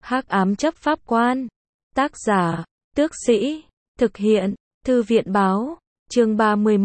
Hắc ám chấp pháp quan. Tác giả, Tước Sĩ. Thực hiện, Thư viện báo. Chương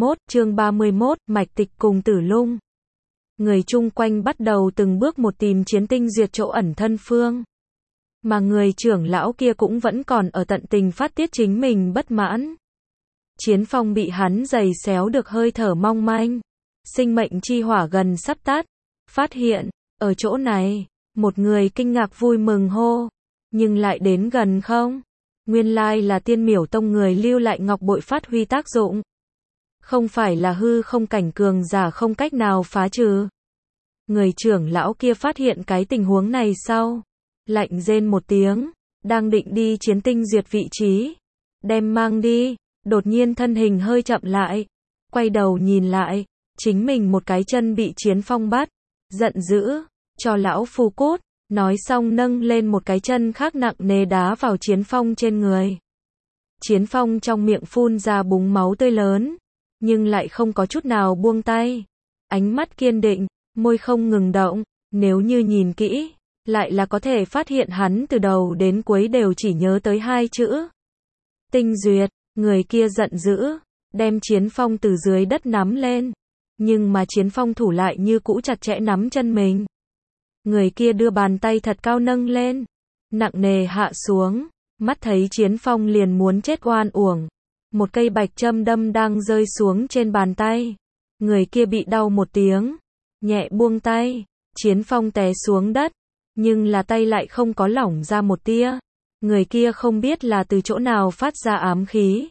31, Mạch Tịch cùng Tử Lung. Người chung quanh bắt đầu từng bước một tìm Chiến Tinh Duyệt chỗ ẩn thân phương. Mà người trưởng lão kia cũng vẫn còn ở tận tình phát tiết chính mình bất mãn. Chiến Phong bị hắn giày xéo được hơi thở mong manh. Sinh mệnh chi hỏa gần sắp tắt. Phát hiện, ở chỗ này, một người kinh ngạc vui mừng hô. Nhưng lại đến gần không? Nguyên lai là Tiên Miểu Tông người lưu lại ngọc bội phát huy tác dụng. Không phải là hư không cảnh cường giả không cách nào phá trừ. Người trưởng lão kia phát hiện cái tình huống này sau. Lạnh rên một tiếng, đang định đi Chiến Tinh Duyệt vị trí. Đem mang đi, đột nhiên thân hình hơi chậm lại. Quay đầu nhìn lại, chính mình một cái chân bị Chiến Phong bắt. Giận dữ, cho lão phu cút. Nói xong nâng lên một cái chân khác nặng nề đá vào Chiến Phong trên người. Chiến Phong trong miệng phun ra búng máu tươi lớn, nhưng lại không có chút nào buông tay. Ánh mắt kiên định, môi không ngừng động, nếu như nhìn kỹ, lại là có thể phát hiện hắn từ đầu đến cuối đều chỉ nhớ tới hai chữ. Tinh Duyệt, người kia giận dữ, đem Chiến Phong từ dưới đất nắm lên. Nhưng mà Chiến Phong thủ lại như cũ chặt chẽ nắm chân mình. Người kia đưa bàn tay thật cao nâng lên, nặng nề hạ xuống, mắt thấy Chiến Phong liền muốn chết oan uổng. Một cây bạch châm đâm đang rơi xuống trên bàn tay. Người kia bị đau một tiếng, nhẹ buông tay, Chiến Phong té xuống đất, nhưng là tay lại không có lỏng ra một tia. Người kia không biết là từ chỗ nào phát ra ám khí.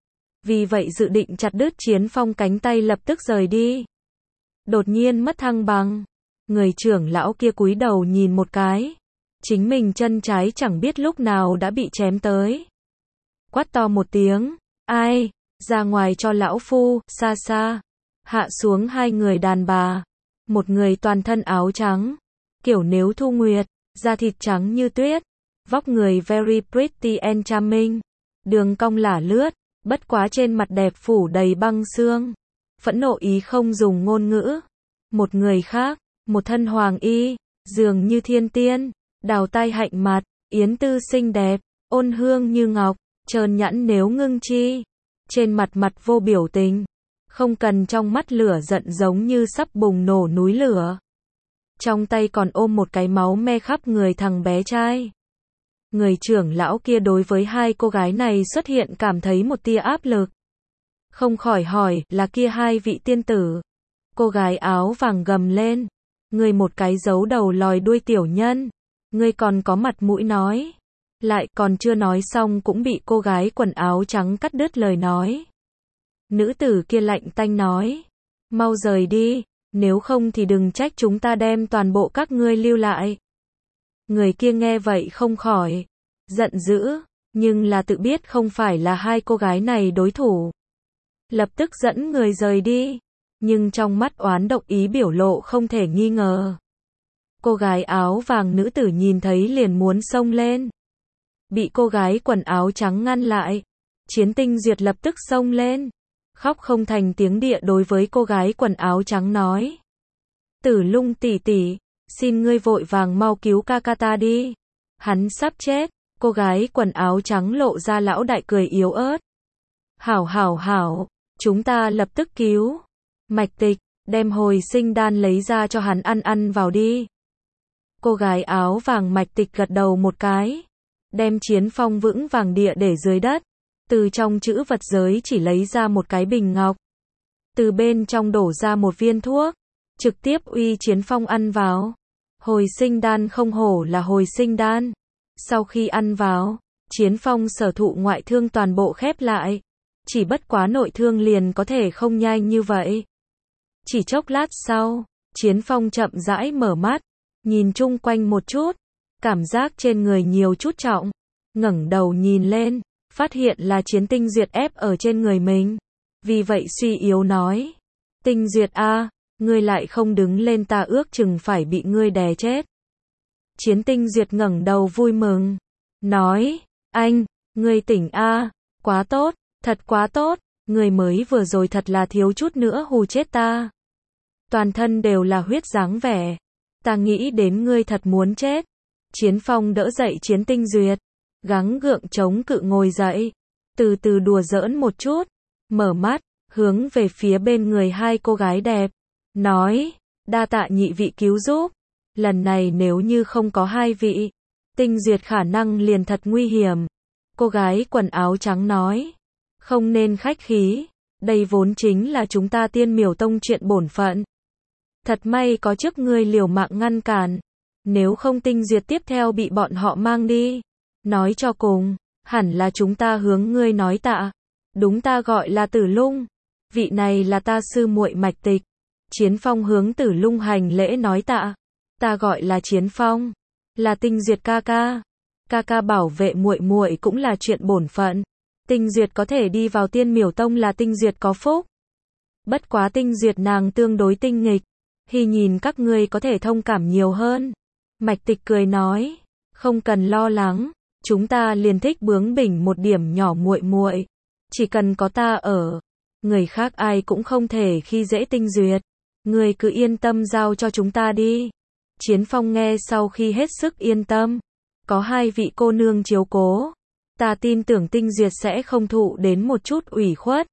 Vì vậy dự định chặt đứt Chiến Phong cánh tay lập tức rời đi. Đột nhiên mất thăng bằng. Người trưởng lão kia cúi đầu nhìn một cái. Chính mình chân trái chẳng biết lúc nào đã bị chém tới. Quát to một tiếng. Ai? Ra ngoài cho lão phu, xa xa. Hạ xuống hai người đàn bà. Một người toàn thân áo trắng. Kiểu nếu thu nguyệt. Da thịt trắng như tuyết. Vóc người very pretty and charming. Đường cong lả lướt. Bất quá trên mặt đẹp phủ đầy băng xương. Phẫn nộ ý không dùng ngôn ngữ. Một người khác. Một thân hoàng y, dường như thiên tiên, đào tai hạnh mặt, yến tư xinh đẹp, ôn hương như ngọc, trơn nhẵn nếu ngưng chi. Trên mặt mặt vô biểu tình, không cần trong mắt lửa giận giống như sắp bùng nổ núi lửa. Trong tay còn ôm một cái máu me khắp người thằng bé trai. Người trưởng lão kia đối với hai cô gái này xuất hiện cảm thấy một tia áp lực. Không khỏi hỏi, là kia hai vị tiên tử. Cô gái áo vàng gầm lên. Ngươi một cái giấu đầu lòi đuôi tiểu nhân. Ngươi còn có mặt mũi nói. Lại còn chưa nói xong cũng bị cô gái quần áo trắng cắt đứt lời nói. Nữ tử kia lạnh tanh nói. Mau rời đi, nếu không thì đừng trách chúng ta đem toàn bộ các ngươi lưu lại. Người kia nghe vậy không khỏi giận dữ, nhưng là tự biết không phải là hai cô gái này đối thủ. Lập tức dẫn người rời đi. Nhưng trong mắt oán độc ý biểu lộ không thể nghi ngờ. Cô gái áo vàng nữ tử nhìn thấy liền muốn xông lên. Bị cô gái quần áo trắng ngăn lại. Chiến Tinh Duyệt lập tức xông lên. Khóc không thành tiếng địa đối với cô gái quần áo trắng nói. Tử Lung tỷ tỷ, xin ngươi vội vàng mau cứu ca ca ta đi. Hắn sắp chết. Cô gái quần áo trắng lộ ra lão đại cười yếu ớt. Hảo, chúng ta lập tức cứu. Mạch Tịch, đem hồi sinh đan lấy ra cho hắn ăn vào đi. Cô gái áo vàng Mạch Tịch gật đầu một cái. Đem Chiến Phong vững vàng địa để dưới đất. Từ trong chữ vật giới chỉ lấy ra một cái bình ngọc. Từ bên trong đổ ra một viên thuốc. Trực tiếp uy Chiến Phong ăn vào. Hồi sinh đan không hổ là hồi sinh đan. Sau khi ăn vào, Chiến Phong sở thụ ngoại thương toàn bộ khép lại. Chỉ bất quá nội thương liền có thể không nhanh như vậy. Chỉ chốc lát sau, Chiến Phong chậm rãi mở mắt, nhìn chung quanh một chút, cảm giác trên người nhiều chút trọng, ngẩng đầu nhìn lên, phát hiện là Chiến Tinh Duyệt ép ở trên người mình. Vì vậy suy yếu nói, Tinh Duyệt a, ngươi lại không đứng lên ta ước chừng phải bị ngươi đè chết. Chiến Tinh Duyệt ngẩng đầu vui mừng, nói, anh, ngươi tỉnh a, quá tốt, thật quá tốt. Người mới vừa rồi thật là thiếu chút nữa hù chết ta. Toàn thân đều là huyết dáng vẻ. Ta nghĩ đến ngươi thật muốn chết. Chiến Phong đỡ dậy Chiến Tinh Duyệt, gắng gượng chống cự ngồi dậy, từ từ đùa giỡn một chút, mở mắt, hướng về phía bên người hai cô gái đẹp, nói, đa tạ nhị vị cứu giúp, lần này nếu như không có hai vị, Tinh Duyệt khả năng liền thật nguy hiểm. Cô gái quần áo trắng nói, không nên khách khí, đây vốn chính là chúng ta Tiên Miểu Tông chuyện bổn phận. Thật may có trước ngươi liều mạng ngăn cản, nếu không Tinh Duyệt tiếp theo bị bọn họ mang đi. Nói cho cùng, hẳn là chúng ta hướng ngươi nói tạ. Đúng, ta gọi là Tử Lung, vị này là ta sư muội Mạch Tịch. Chiến Phong hướng Tử Lung hành lễ nói tạ. Ta gọi là Chiến Phong, là Tinh Duyệt ca ca. Ca ca bảo vệ muội muội cũng là chuyện bổn phận. Tinh Duyệt có thể đi vào Tiên Miểu Tông là Tinh Duyệt có phúc. Bất quá Tinh Duyệt nàng tương đối tinh nghịch, hy nhìn các ngươi có thể thông cảm nhiều hơn. Mạch Tịch cười nói, không cần lo lắng, chúng ta liền thích bướng bỉnh một điểm nhỏ muội muội, chỉ cần có ta ở, người khác ai cũng không thể khi dễ Tinh Duyệt, ngươi cứ yên tâm giao cho chúng ta đi. Chiến Phong nghe sau khi hết sức yên tâm, có hai vị cô nương chiếu cố, ta tin tưởng Tinh Duyệt sẽ không thụ đến một chút ủy khuất.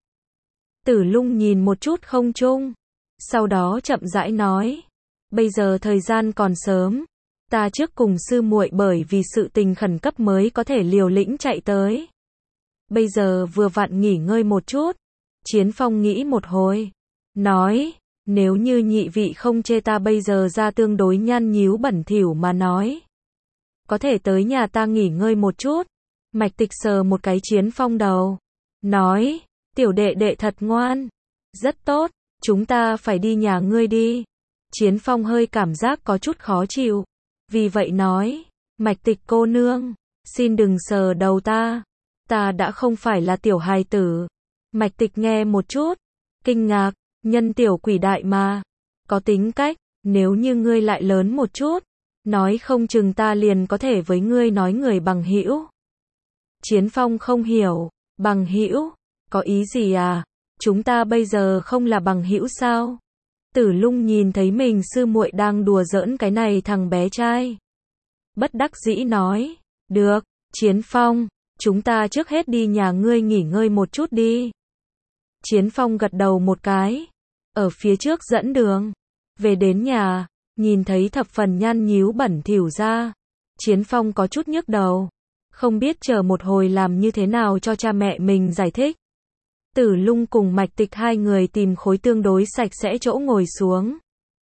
Tử Lung nhìn một chút không trung, sau đó chậm rãi nói, bây giờ thời gian còn sớm, ta trước cùng sư muội bởi vì sự tình khẩn cấp mới có thể liều lĩnh chạy tới. Bây giờ vừa vặn nghỉ ngơi một chút. Chiến Phong nghĩ một hồi, nói, nếu như nhị vị không chê ta bây giờ ra tương đối nhăn nhíu bẩn thỉu mà nói, có thể tới nhà ta nghỉ ngơi một chút. Mạch Tịch sờ một cái Chiến Phong đầu, nói, tiểu đệ đệ thật ngoan, rất tốt, chúng ta phải đi nhà ngươi đi. Chiến Phong hơi cảm giác có chút khó chịu, vì vậy nói, Mạch Tịch cô nương, xin đừng sờ đầu ta đã không phải là tiểu hài tử. Mạch Tịch nghe một chút, kinh ngạc, nhân tiểu quỷ đại mà, có tính cách, nếu như ngươi lại lớn một chút, nói không chừng ta liền có thể với ngươi nói người bằng hữu. Chiến Phong không hiểu, bằng hữu, có ý gì à? Chúng ta bây giờ không là bằng hữu sao? Tử Lung nhìn thấy mình sư muội đang đùa giỡn cái này thằng bé trai, bất đắc dĩ nói, được, Chiến Phong, chúng ta trước hết đi nhà ngươi nghỉ ngơi một chút đi. Chiến Phong gật đầu một cái, ở phía trước dẫn đường, về đến nhà, nhìn thấy thập phần nhăn nhíu bẩn thỉu ra, Chiến Phong có chút nhức đầu, không biết chờ một hồi làm như thế nào cho cha mẹ mình giải thích. Tử Lung cùng Mạch Tịch hai người tìm khối tương đối sạch sẽ chỗ ngồi xuống.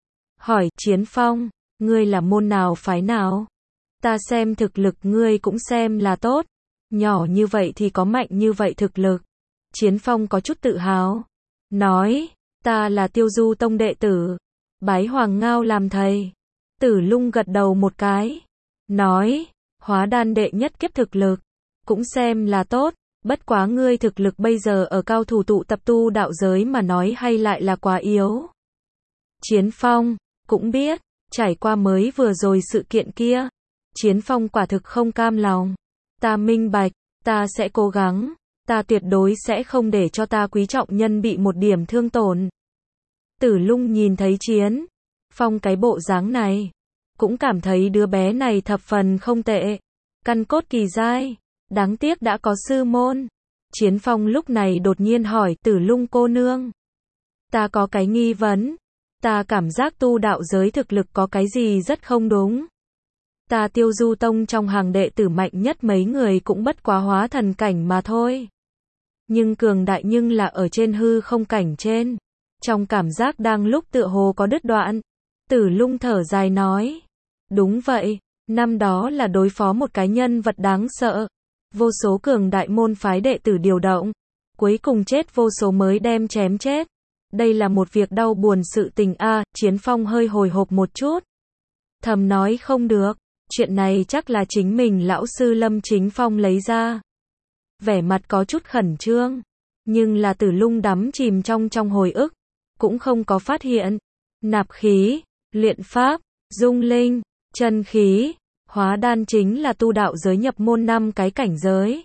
Hỏi, Chiến Phong, ngươi là môn nào phái nào? Ta xem thực lực ngươi cũng xem là tốt, nhỏ như vậy thì có mạnh như vậy thực lực. Chiến Phong có chút tự hào, nói, ta là Tiêu Du Tông đệ tử, bái Hoàng Ngao làm thầy. Tử Lung gật đầu một cái, nói, hóa đan đệ nhất kiếp thực lực, cũng xem là tốt, bất quá ngươi thực lực bây giờ ở cao thủ tụ tập tu đạo giới mà nói hay lại là quá yếu. Chiến Phong, cũng biết, trải qua mới vừa rồi sự kiện kia, Chiến Phong quả thực không cam lòng. Ta minh bạch, ta sẽ cố gắng, ta tuyệt đối sẽ không để cho ta quý trọng nhân bị một điểm thương tổn. Tử Lung nhìn thấy Chiến Phong cái bộ dáng này, cũng cảm thấy đứa bé này thập phần không tệ, căn cốt kỳ dai, đáng tiếc đã có sư môn. Chiến Phong lúc này đột nhiên hỏi, Tử Lung cô nương, ta có cái nghi vấn, ta cảm giác tu đạo giới thực lực có cái gì rất không đúng. Ta Tiêu Du Tông trong hàng đệ tử mạnh nhất mấy người cũng bất quá hóa thần cảnh mà thôi. Nhưng cường đại nhưng là ở trên hư không cảnh trên. Trong cảm giác đang lúc tựa hồ có đứt đoạn. Tử Lung thở dài nói. Đúng vậy, năm đó là đối phó một cái nhân vật đáng sợ. Vô số cường đại môn phái đệ tử điều động. Cuối cùng chết vô số mới đem chém chết. Đây là một việc đau buồn sự tình a. Chiến Phong hơi hồi hộp một chút. Thầm nói không được. Chuyện này chắc là chính mình lão sư Lâm Chính Phong lấy ra. Vẻ mặt có chút khẩn trương, nhưng là Tử Lung đắm chìm trong hồi ức, cũng không có phát hiện. Nạp khí, luyện pháp, dung linh, chân khí, hóa đan chính là tu đạo giới nhập môn 5 cái cảnh giới.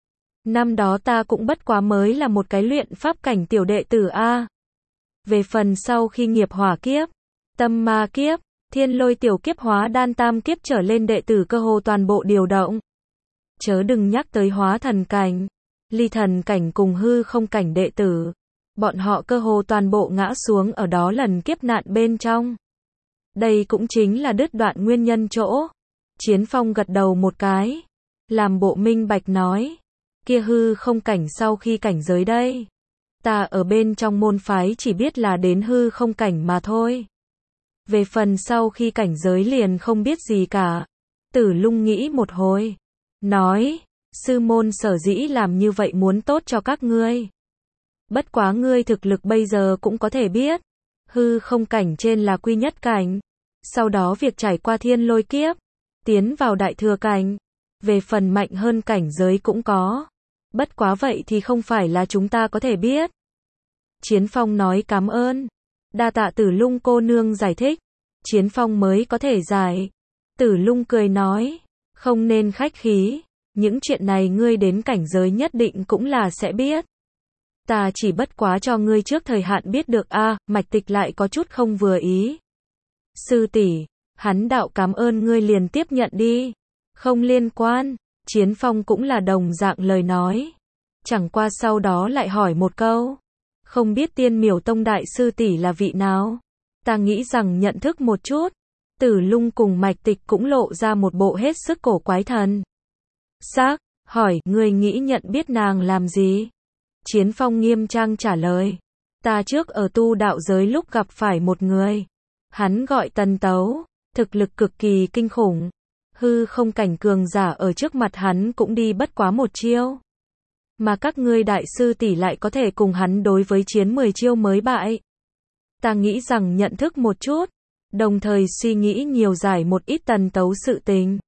Năm đó ta cũng bất quá mới là một cái luyện pháp cảnh tiểu đệ tử a. Về phần sau khi nghiệp hỏa kiếp, tâm ma kiếp, Thiên Lôi tiểu kiếp hóa đan tam kiếp trở lên đệ tử cơ hồ toàn bộ điều động. Chớ đừng nhắc tới hóa thần cảnh, ly thần cảnh cùng hư không cảnh đệ tử. Bọn họ cơ hồ toàn bộ ngã xuống ở đó lần kiếp nạn bên trong. Đây cũng chính là đứt đoạn nguyên nhân chỗ. Chiến Phong gật đầu một cái, làm bộ minh bạch nói, kia hư không cảnh sau khi cảnh giới đây. Ta ở bên trong môn phái chỉ biết là đến hư không cảnh mà thôi. Về phần sau khi cảnh giới liền không biết gì cả. Tử Lung nghĩ một hồi, nói, sư môn sở dĩ làm như vậy muốn tốt cho các ngươi. Bất quá ngươi thực lực bây giờ cũng có thể biết. Hư không cảnh trên là quy nhất cảnh. Sau đó việc trải qua thiên lôi kiếp, tiến vào đại thừa cảnh. Về phần mạnh hơn cảnh giới cũng có. Bất quá vậy thì không phải là chúng ta có thể biết. Chiến Phong nói cảm ơn. Đa tạ Tử Lung cô nương giải thích. Chiến Phong mới có thể giải. Tử Lung cười nói, không nên khách khí. Những chuyện này ngươi đến cảnh giới nhất định cũng là sẽ biết. Ta chỉ bất quá cho ngươi trước thời hạn biết được a. Mạch Tịch lại có chút không vừa ý. Sư tỷ, hắn đạo cảm ơn ngươi liền tiếp nhận đi. Không liên quan. Chiến Phong cũng là đồng dạng lời nói. Chẳng qua sau đó lại hỏi một câu. Không biết Tiên Miểu Tông đại sư tỷ là vị nào? Ta nghĩ rằng nhận thức một chút. Tử Lung cùng Mạch Tịch cũng lộ ra một bộ hết sức cổ quái thần sắc, hỏi, ngươi nghĩ nhận biết nàng làm gì? Chiến Phong nghiêm trang trả lời, ta trước ở tu đạo giới lúc gặp phải một người. Hắn gọi Tần Tấu, thực lực cực kỳ kinh khủng. Hư không cảnh cường giả ở trước mặt hắn cũng đi bất quá một chiêu. Mà các ngươi đại sư tỷ lại có thể cùng hắn đối với chiến 10 chiêu mới bại. Ta nghĩ rằng nhận thức một chút, đồng thời suy nghĩ nhiều giải một ít Tần Tấu sự tình.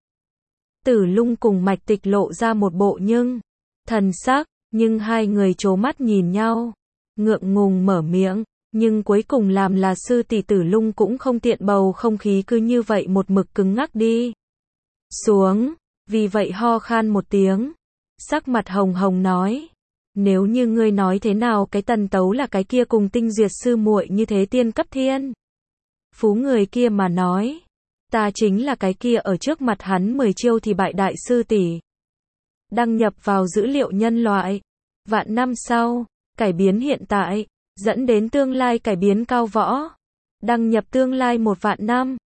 Tử Lung cùng Mạch Tịch lộ ra một bộ thần sắc, nhưng hai người trố mắt nhìn nhau, ngượng ngùng mở miệng, nhưng cuối cùng làm là sư tỷ. Tử Lung cũng không tiện bầu không khí cứ như vậy một mực cứng ngắc đi xuống, vì vậy ho khan một tiếng, sắc mặt hồng hồng nói, nếu như ngươi nói thế nào cái Tần Tấu là cái kia cùng Tinh Duyệt sư muội như thế tiên cấp thiên phú người kia mà nói, ta chính là cái kia ở trước mặt hắn 10 chiêu thì bại đại sư tỷ. Đăng nhập vào dữ liệu nhân loại. Vạn năm sau, cải biến hiện tại, dẫn đến tương lai cải biến cao võ. Đăng nhập tương lai 1 vạn năm.